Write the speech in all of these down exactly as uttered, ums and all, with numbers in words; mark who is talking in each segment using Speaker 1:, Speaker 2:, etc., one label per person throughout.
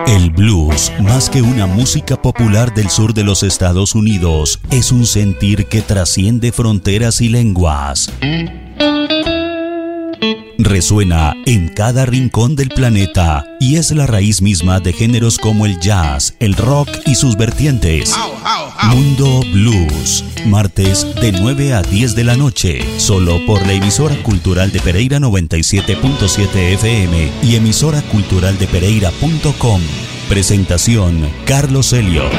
Speaker 1: El blues, más que una música popular del sur de los Estados Unidos, es un sentir que trasciende fronteras y lenguas. Resuena en cada rincón del planeta y es la raíz misma de géneros como el jazz, el rock y sus vertientes. Mundo Blues, martes de nueve a diez de la noche, solo por la emisora cultural de Pereira noventa y siete punto siete F M y emisora cultural de pereira punto com. Presentación, Carlos Elliot.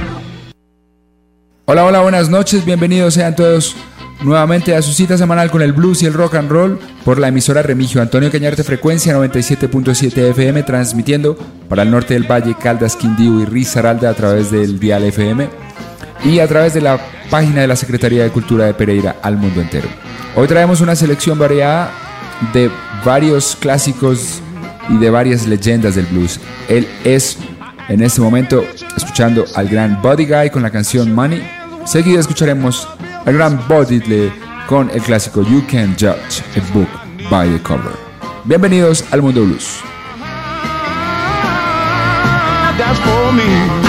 Speaker 2: Hola, hola, buenas noches, bienvenidos sean todos nuevamente a su cita semanal con el blues y el rock and roll por la emisora Remigio Antonio Cañarte, frecuencia noventa y siete punto siete F M, transmitiendo para el norte del Valle, Caldas, Quindío y Risaralda a través del dial F M y a través de la página de la Secretaría de Cultura de Pereira al mundo entero. Hoy traemos una selección variada de varios clásicos y de varias leyendas del blues. Él es en este momento escuchando al gran Buddy Guy con la canción Money. Seguido escucharemos al gran Bo Diddley con el clásico You Can't Judge a Book by the Cover. Bienvenidos al Mundo Blues.
Speaker 3: That's for me.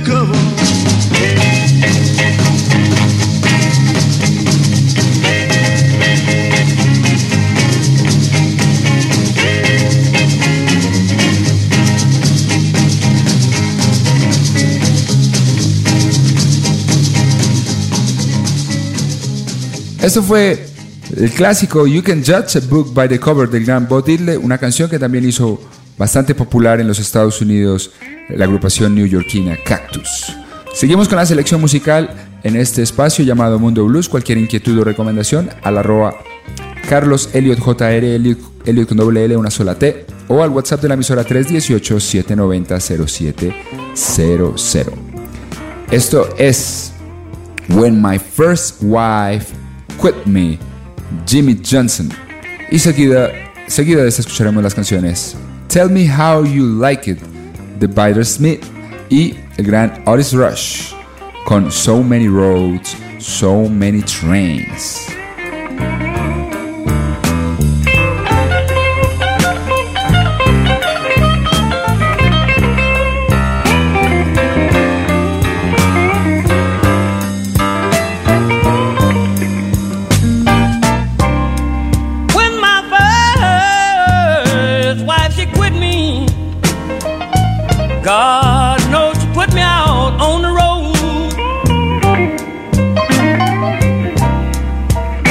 Speaker 3: cover.
Speaker 2: Esto fue el clásico You Can Judge a Book by the Cover del gran Bo Diddley, una canción que también hizo bastante popular en los Estados Unidos la agrupación neoyorquina Cactus. Seguimos con la selección musical en este espacio llamado Mundo Blues. Cualquier inquietud o recomendación al arroba Carlos Elliot J R, Elliot, Elliot con doble L, una sola T, o al WhatsApp de la emisora tres uno ocho, siete nueve cero, cero siete cero cero. Esto es When My First Wife Quit Me, Jimmy Johnson. Y seguida, seguida de esto escucharemos las canciones Tell Me How You Like It, The Biter Smith, y el gran Otis Rush con So Many Roads, So Many Trains.
Speaker 4: God knows you put me out on the road.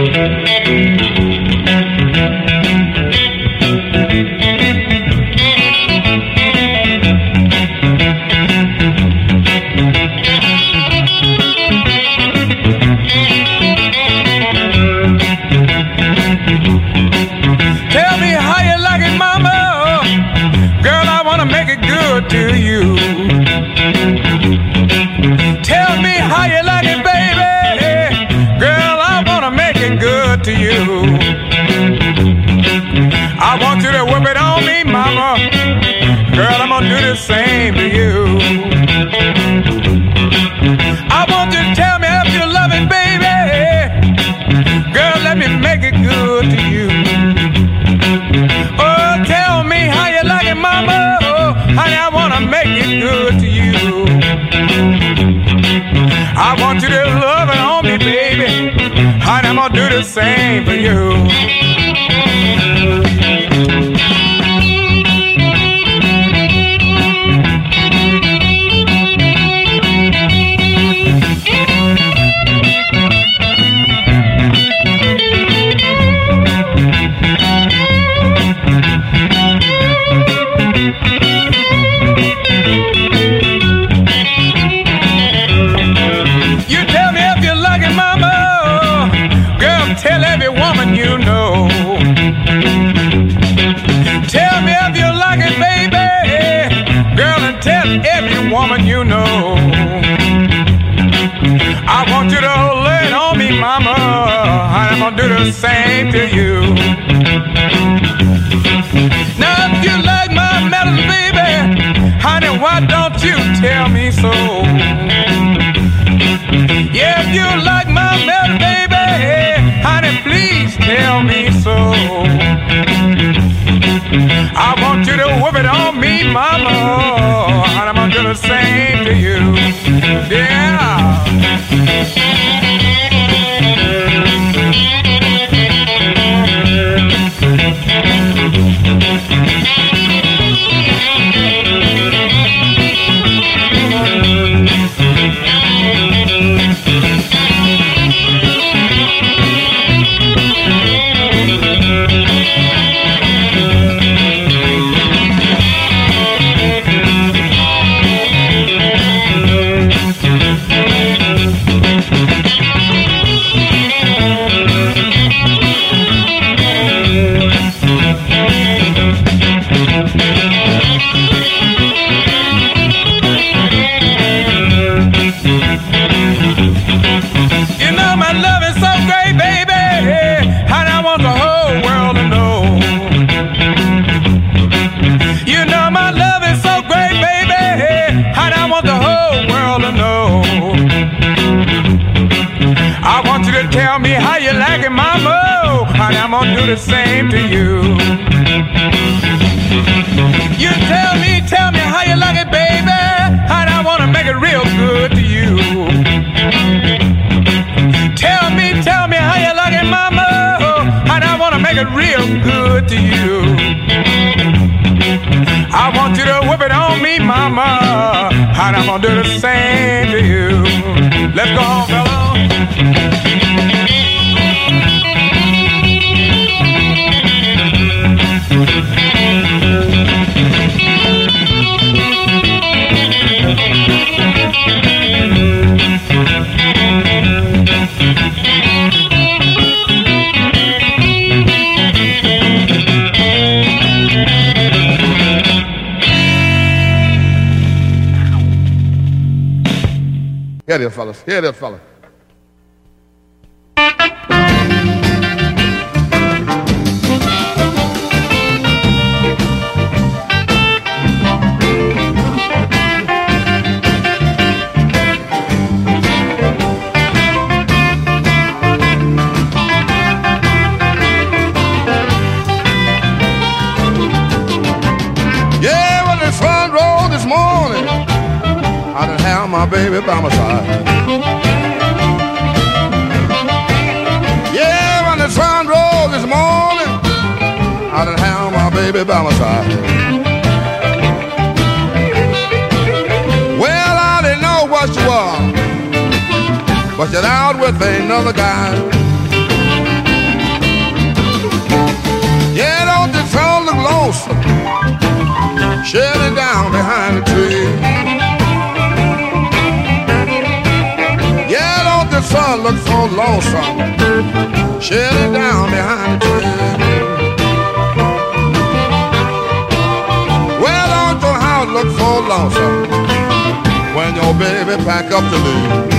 Speaker 3: To you, tell me how you like it, baby. Girl, I wanna make it good to you. I want you to whip it on me, mama. Girl, I'm gonna do the same to you. I want you to tell me if you love it, baby. Girl, let me make it good to you. Oh, tell me how you like it, mama. Honey, I wanna make it good to you. I want you to love it on me, baby. Honey, I'm gonna do the same for you. Tell every woman you know. Tell me if you like it, baby. Girl, and tell every woman you know. I want you to lay it on me, mama. I'm gonna do the same to you. Now if you like my melody, baby, honey, why don't you tell me so? Yeah, if you like my melody, baby, honey, please tell me so. I want you to whip it on me, mama, and I'm gonna do the same to you. Yeah. Tell me how you like it, mama, and I'm gonna do the same to you. You tell me, tell me how you like it, baby, and I wanna make it real good to you. Tell me, tell me how you like it, mama, and I wanna make it real good to you. I want you to whip it on me, mama, and I'm gonna do the same to you. Let's go on, fella. Here it is, fellas. Here it is, fellas. My baby by my side. Yeah, on the front row this morning, I done have my baby by my side. Well, I didn't know what you were, but you're out with another guy. sun look lonesome, shedding down behind the tree. Yeah, don't the sun look so lonesome, shedding down behind the tree. Well, don't your house look so lonesome when your baby pack up to leave.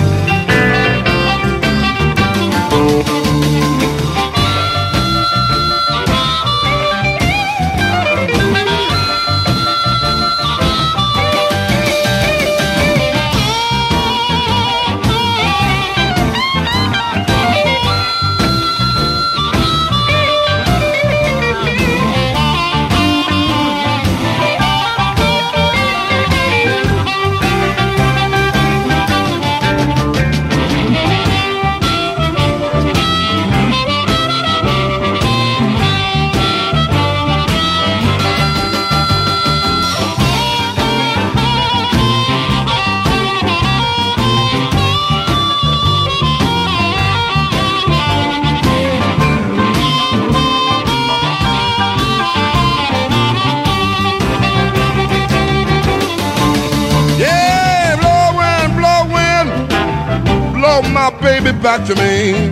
Speaker 3: My baby back to me.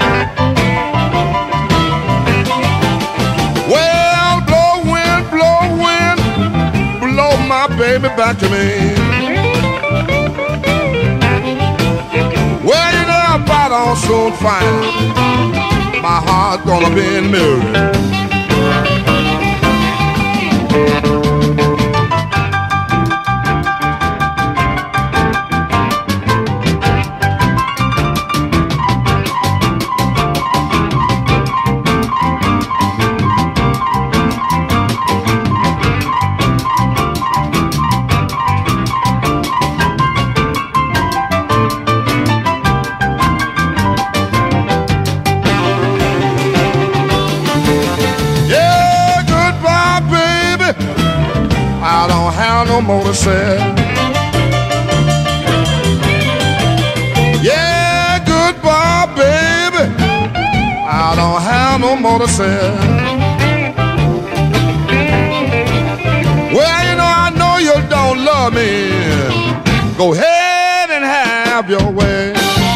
Speaker 3: Well, blow wind, blow wind, blow my baby back to me. Well, you know about I'll soon find my heart gonna be in mirror. No more to say. Yeah, goodbye, baby. I don't have no more to say. Well, you know, I know you don't love me. Go ahead and have your way.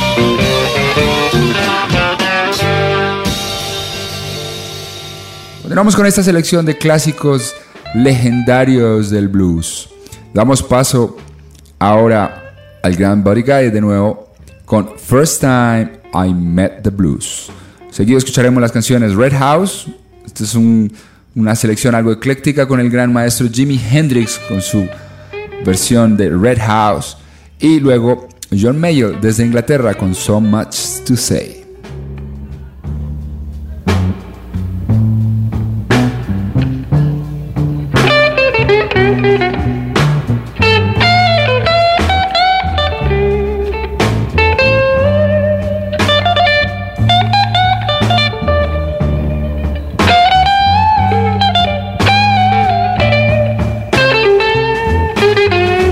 Speaker 2: Continuamos con esta selección de clásicos legendarios del blues. Damos paso ahora al gran Buddy Guy de nuevo con First Time I Met the Blues. Seguido escucharemos las canciones Red House. Esta es un, una selección algo ecléctica con el gran maestro Jimi Hendrix con su versión de Red House. Y luego John Mayall desde Inglaterra con So Much to Say.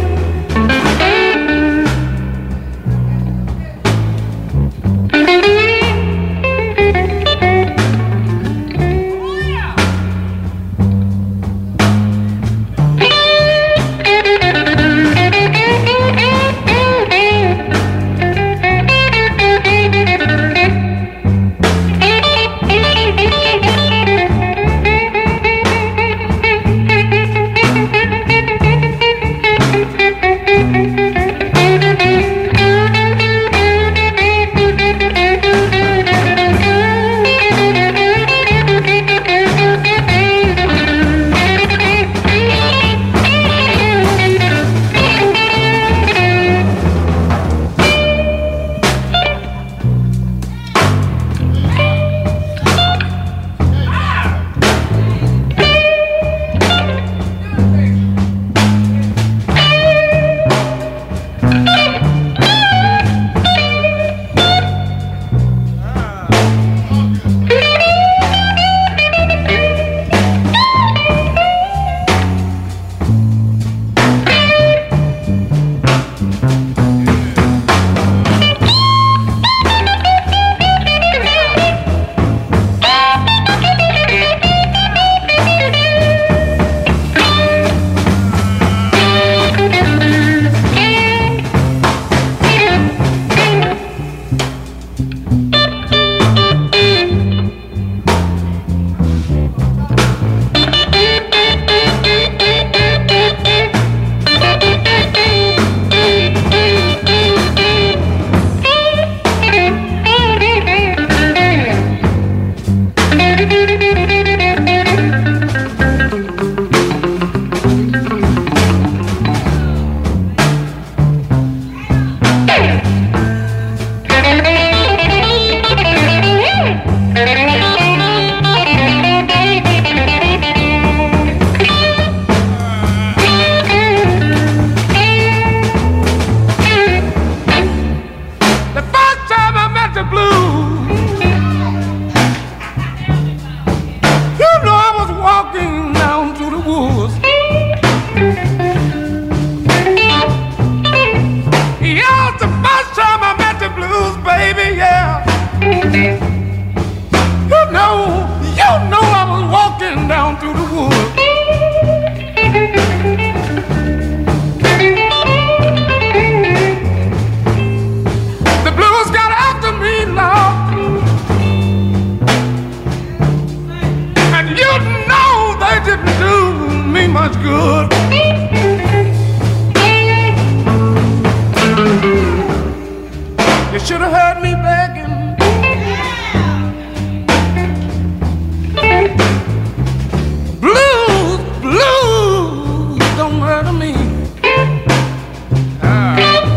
Speaker 5: Thank you.
Speaker 3: You know, you know I was walking down through the woods. The blues got after me, Lord. And you know they didn't do me much good. You should have heard me begging. Blues, blues don't murder me. Ah.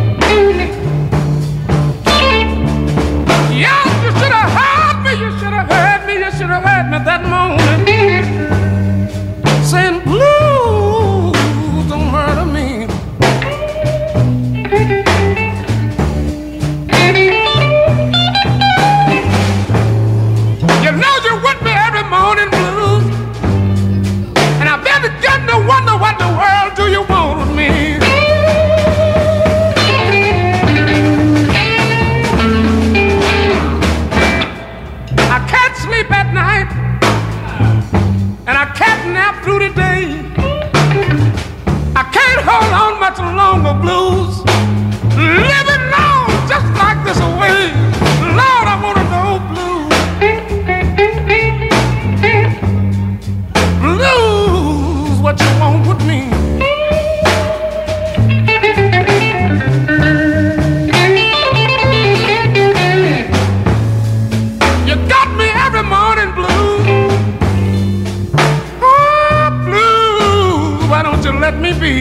Speaker 3: Yeah, you should have heard me. You should have heard me. You should have heard me that morning saying blues don't murder me. You know you're with me every morning, blues, and I've been beginning to wonder what the world do you want with me. I can't sleep at night, and I can't nap through the day. I can't hold on much longer, blues, living long just like this away. Lord, I wanna know, blues. Blues, what you want with me? You got me every morning, blues. Oh, blues, why don't you let me be?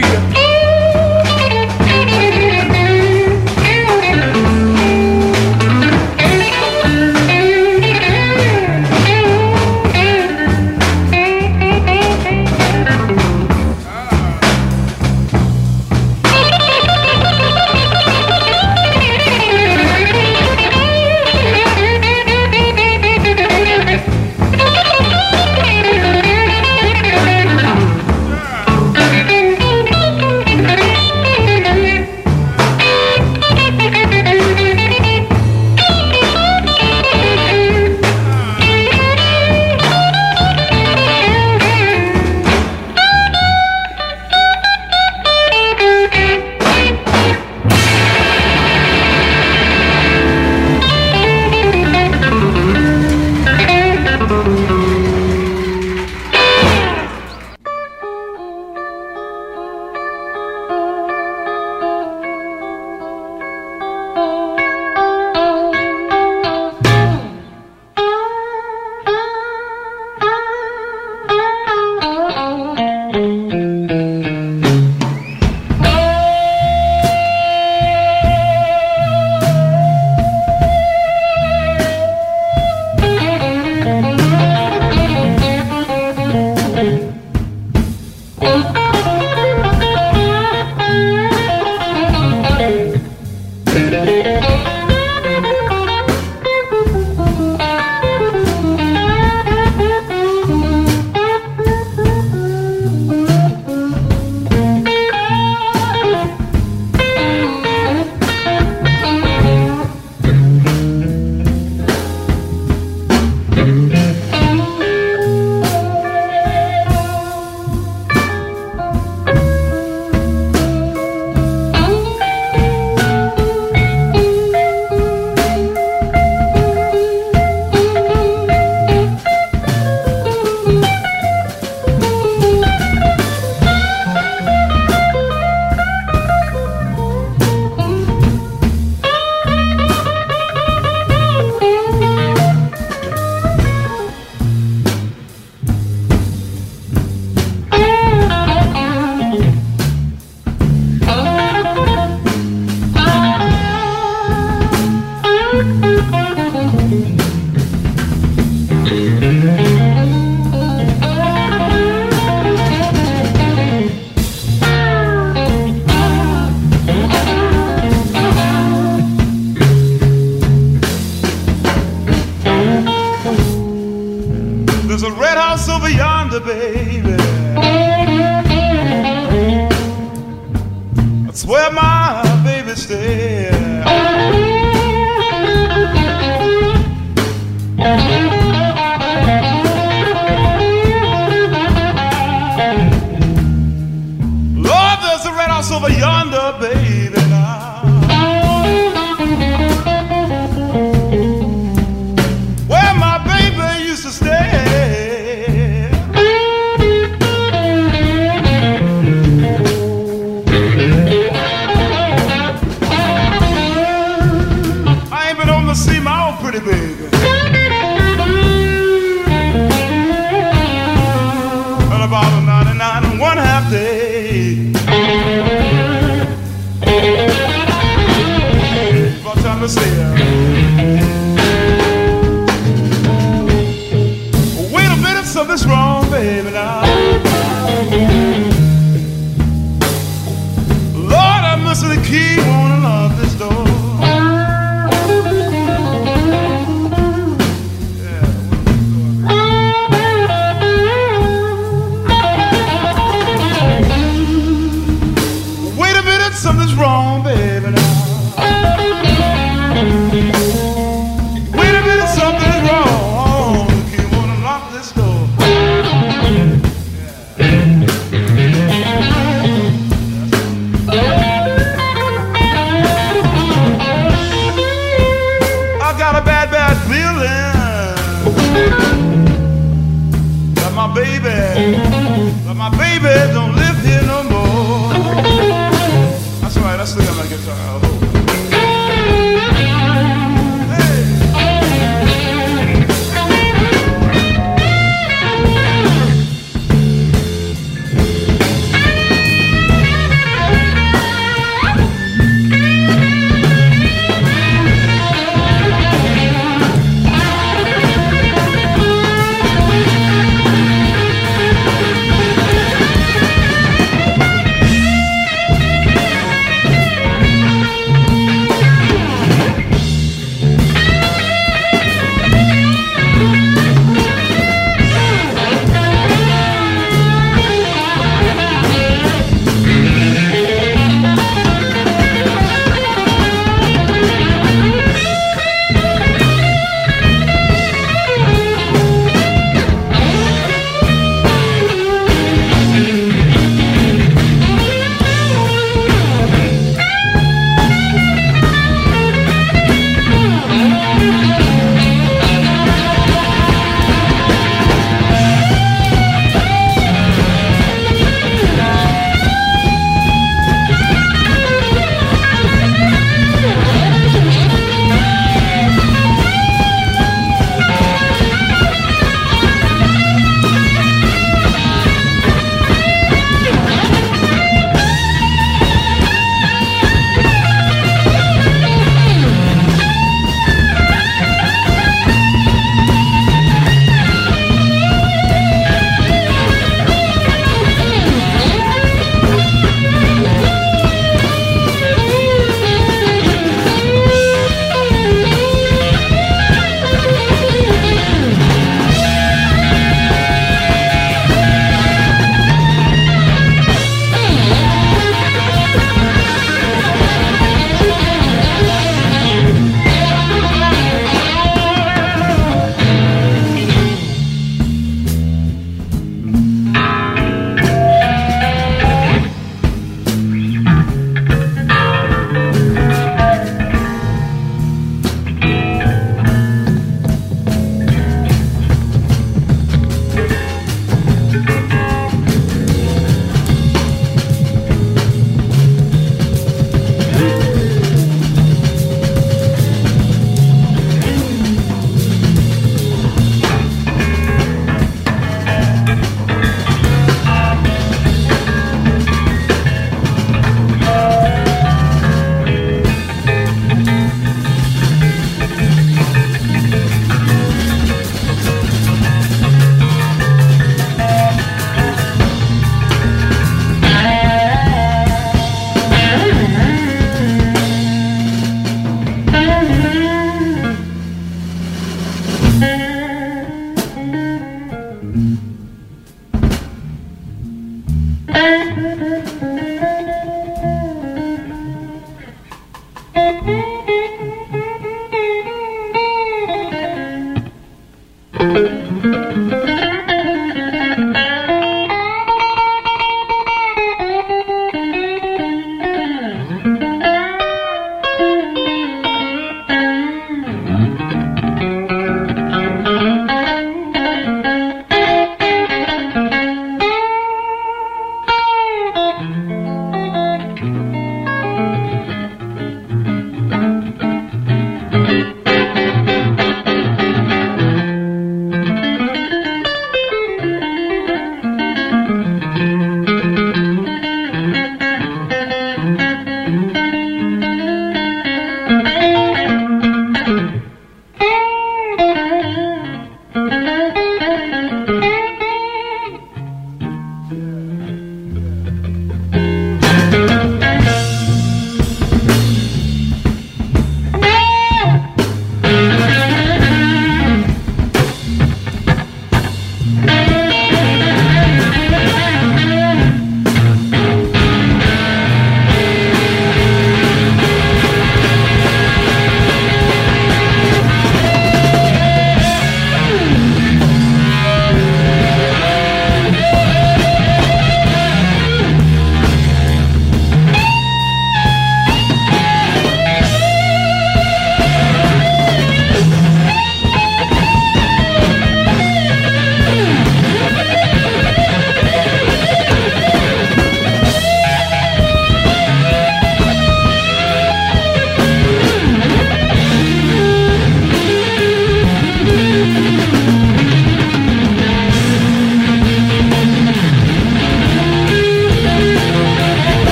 Speaker 3: baby, but my baby don't live here no more. That's right, let's look at my guitar. Oh.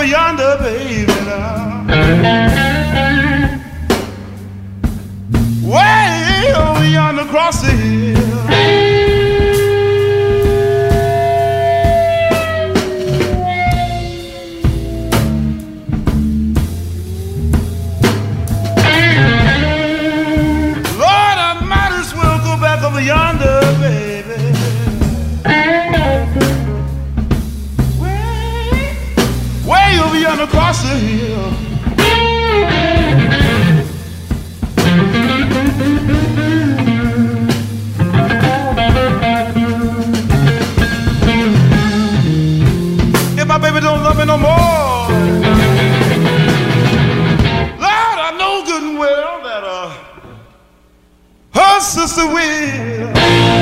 Speaker 3: over yonder, baby, now. Way over yonder across the hill. Lord, I might as well go back over yonder, baby. Way, way over yonder across the hill. If my baby don't love me no more, Lord, I know good and well that uh, her sister will.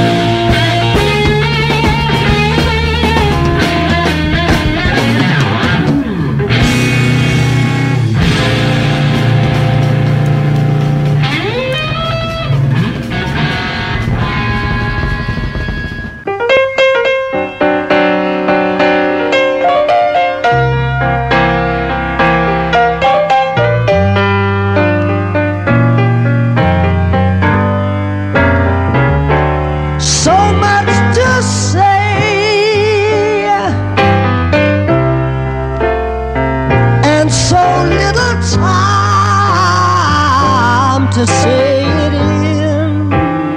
Speaker 5: To say it in,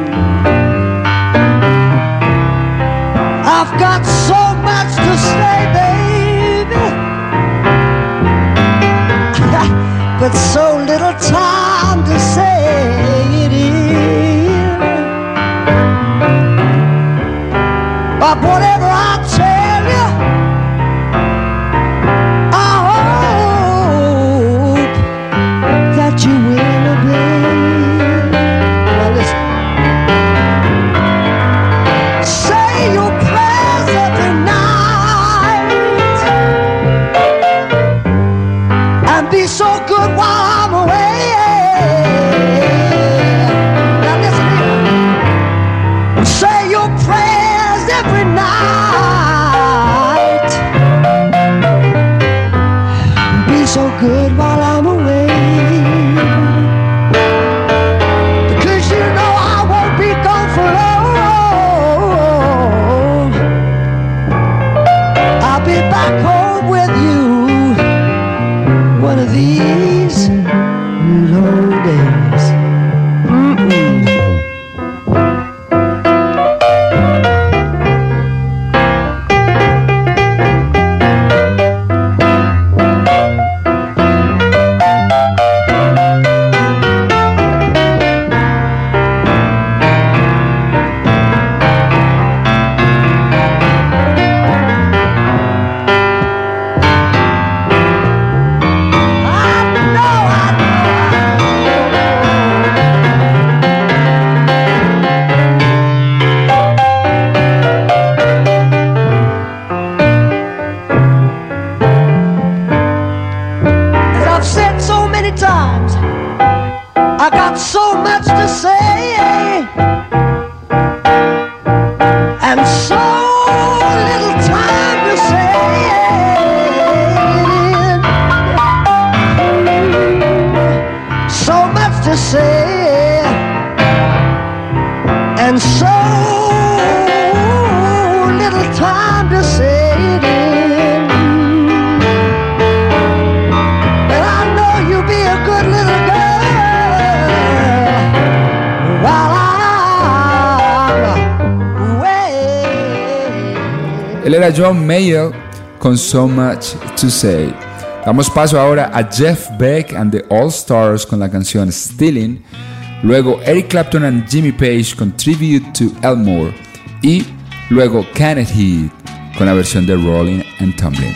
Speaker 5: I've got so much to say, baby, but so little time to say it in. But whatever I tell you, I hope that you will obey. So good while I'm away. Now listen here. Say your prayers every night. Be so good while I'm away. Because you know I won't be gone for long. I'll be back home with you one of these long days. Mm-mm.
Speaker 2: Él era John Mayall con So Much to Say. Damos paso ahora a Jeff Beck and the All Stars con la canción Stealing. Luego Eric Clapton and Jimmy Page con Tribute to Elmore. Y luego Kenneth Heath con la versión de Rolling and Tumbling.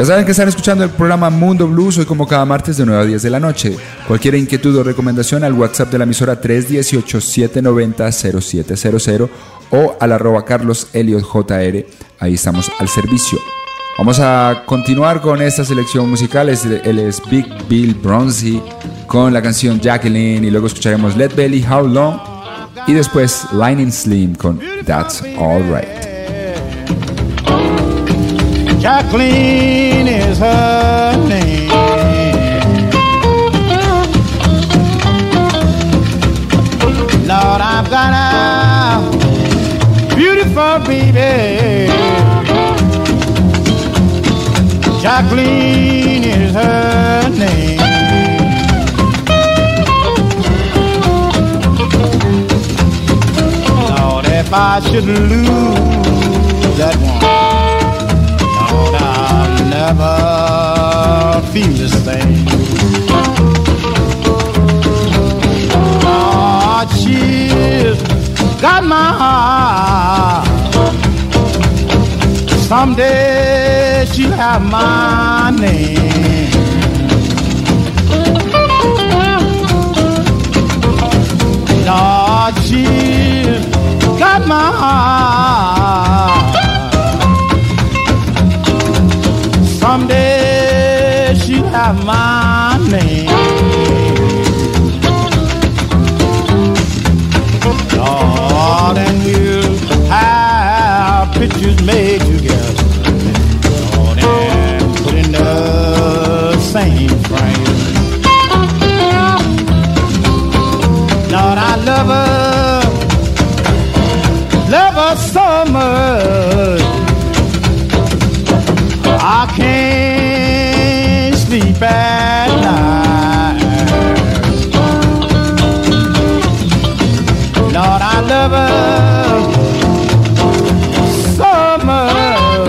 Speaker 2: Ya saben que están escuchando el programa Mundo Blues hoy como cada martes de nueve a diez de la noche. Cualquier inquietud o recomendación al WhatsApp de la emisora tres uno ocho, siete nueve cero, cero siete cero cero o al arroba Carlos Elliot J R. Ahí estamos al servicio. Vamos a continuar con esta selección musical. Él es Big Bill Bronzy con la canción Jacqueline y luego escucharemos Lead Belly, How Long y después Lightning Slim con That's Alright.
Speaker 6: Jacqueline is her name. Lord, I've got a beautiful baby. Jacqueline is her name. Lord, if I should lose that one, Lord, I'll never feel the same. Lord, she's got my heart. Someday she'll have my name. Lord, she's got my heart. Someday she'll have my name. Lord, and we'll have pictures made together. Lord, and put in the same frame. Lord, I love her, love her so much. I can't sleep at night. Lord, I love her so much.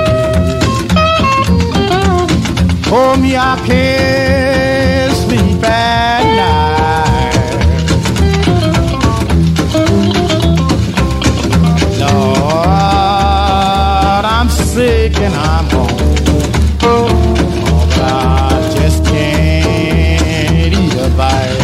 Speaker 6: For me, I can't sleep at night. Lord, I'm sick and I'm home. Oh, but I just can't eat a bite.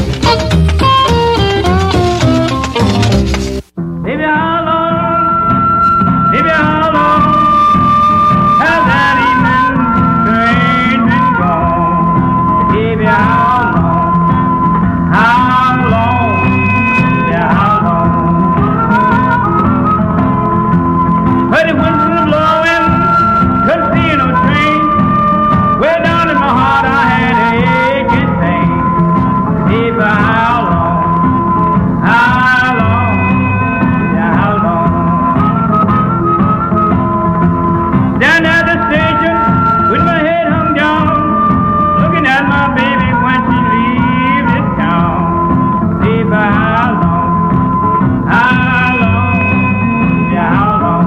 Speaker 4: Baby, how long, baby, how long has that evening train been gone? Baby, how long, how long, yeah, how long? Heard the winds blowing, couldn't see no train. Way down in my heart I had a aching pain. Baby, how long, how long, yeah, how long? Down at the station with my head hung down, looking at my baby when she leaves this town. Baby, how long, how long, yeah, how long?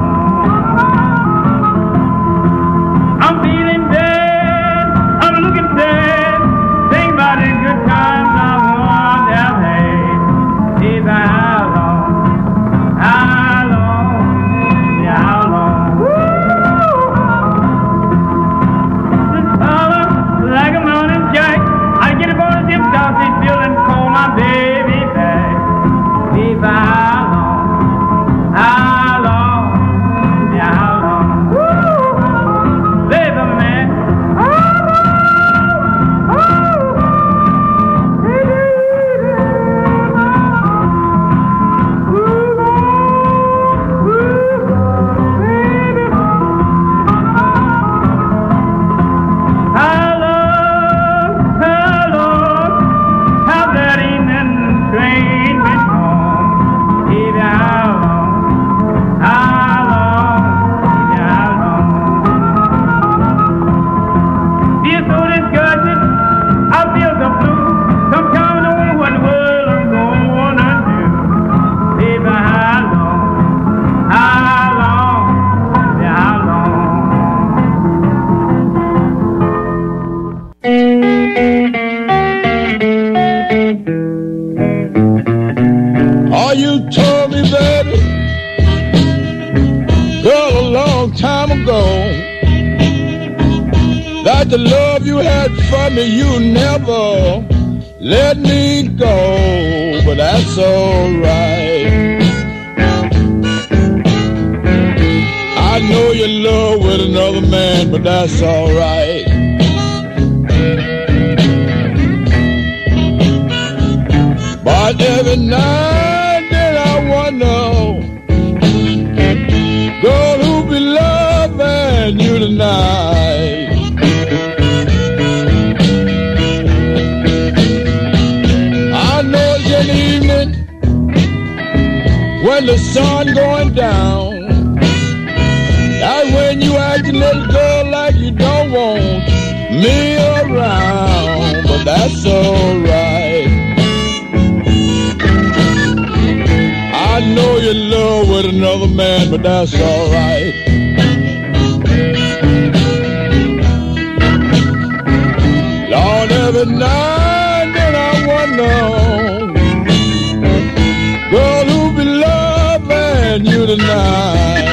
Speaker 4: I'm feeling dead, I'm looking dead, think about the good times I once have had. Baby, how long, how long, yeah, how long? This fella, like a mountain jack, I get up on the zip top, they feel and call my baby back. Baby, how long, how long, yeah, how long? Baby, man, how long, how long has that evening train been gone? Baby, how long, how long, baby, how long? Feel so disgusted, I feel so blue. Sometimes I don't know what the world I'm gonna do. Baby, how long, how long, yeah, how long?
Speaker 6: Oh, you told me, baby, girl, a long time ago,
Speaker 7: But the love you had for me, you never let me go. But that's alright. I know you're in love with another man, but that's alright. But every night then I wonder, girl, who be loving you tonight? I know it's an evening when the sun going down. That's when you act a little girl like you don't want me around. But that's alright. I know you're in love with another man, but that's alright. Lord, every night then I wonder, girl, who be loving you tonight?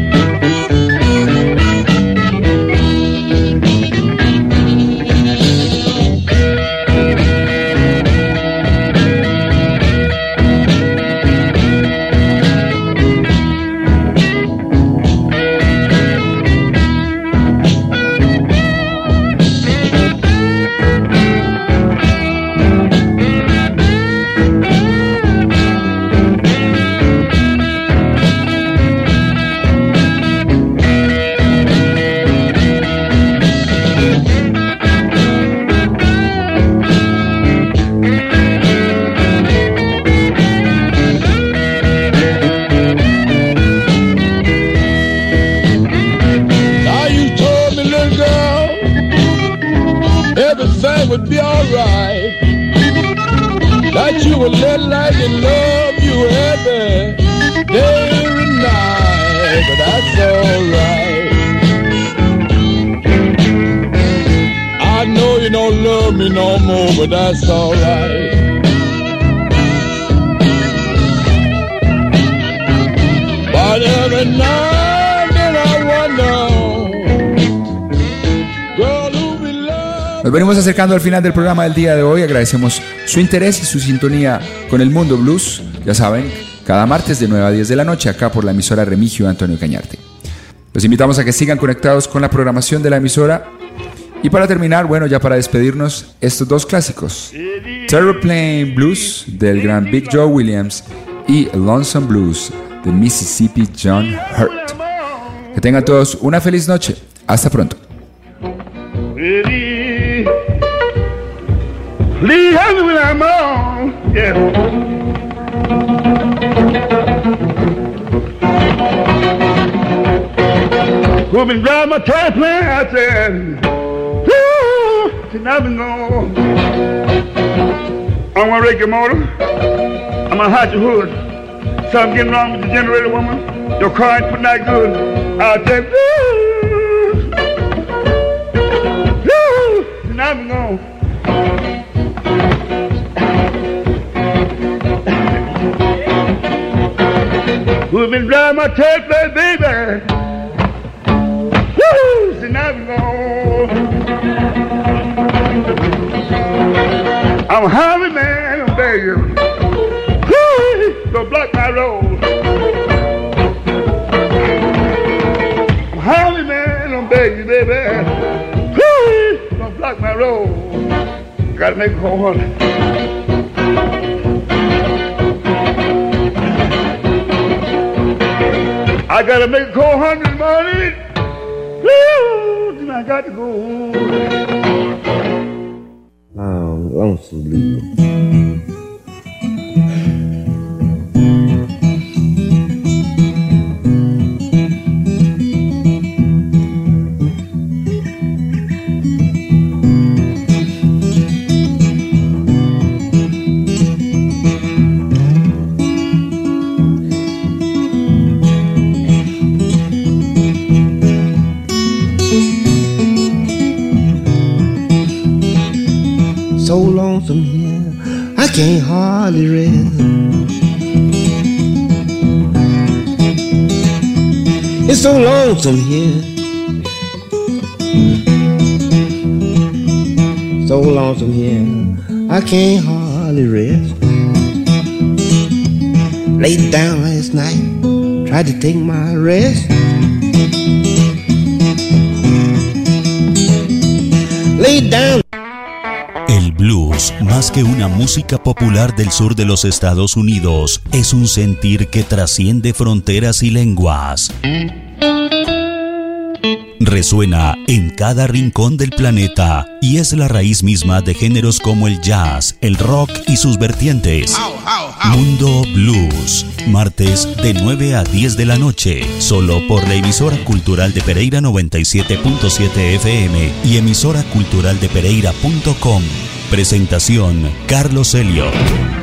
Speaker 7: Would be alright, that you would let like and love you every day and night, but that's alright. I know you don't love me no more, but that's alright. But every night then I wonder,
Speaker 2: nos venimos acercando al final del programa del día de hoy. Agradecemos su interés y su sintonía con el Mundo Blues. Ya saben, cada martes de nueve a diez de la noche acá por la emisora Remigio Antonio Cañarte. Los invitamos a que sigan conectados con la programación de la emisora. Y para terminar, bueno, ya para despedirnos, estos dos clásicos: Terraplane Blues del gran Big Joe Williams y Lonesome Blues de Mississippi John Hurt. Que tengan todos una feliz noche. Hasta pronto.
Speaker 8: Please help me when I'm on, yeah. Who been driving my Terraplane? I said, whoo, tonight been gone. I'm gonna rake your motor. I'm gonna hide your hood. Something getting wrong with the generator, woman. Your car ain't putting that good. I said, whoo, whoo, tonight been gone. Who've been driving my Terraplane, baby? Woo! See, now we go. I'm a highway man, I'm begging. Woo! Don't block my road. I'm a highway man, I'm begging, baby. Woo! Don't block my road. Gotta make a whole hundred. I gotta make a cold hundred money. Woo, then I got to go.
Speaker 9: I'm lonesome blue. So lonesome here, I can't hardly rest. It's so lonesome here, so lonesome here, I can't hardly rest. Laid down last night, tried to take my rest. Laid down.
Speaker 1: El blues, más que una música popular del sur de los Estados Unidos, es un sentir que trasciende fronteras y lenguas. Resuena en cada rincón del planeta y es la raíz misma de géneros como el jazz, el rock y sus vertientes. Mundo Blues, martes de nueve a diez de la noche, solo por la emisora cultural de Pereira noventa y siete punto siete F M y emisora cultural de Pereira punto com. Presentación Carlos Elliott.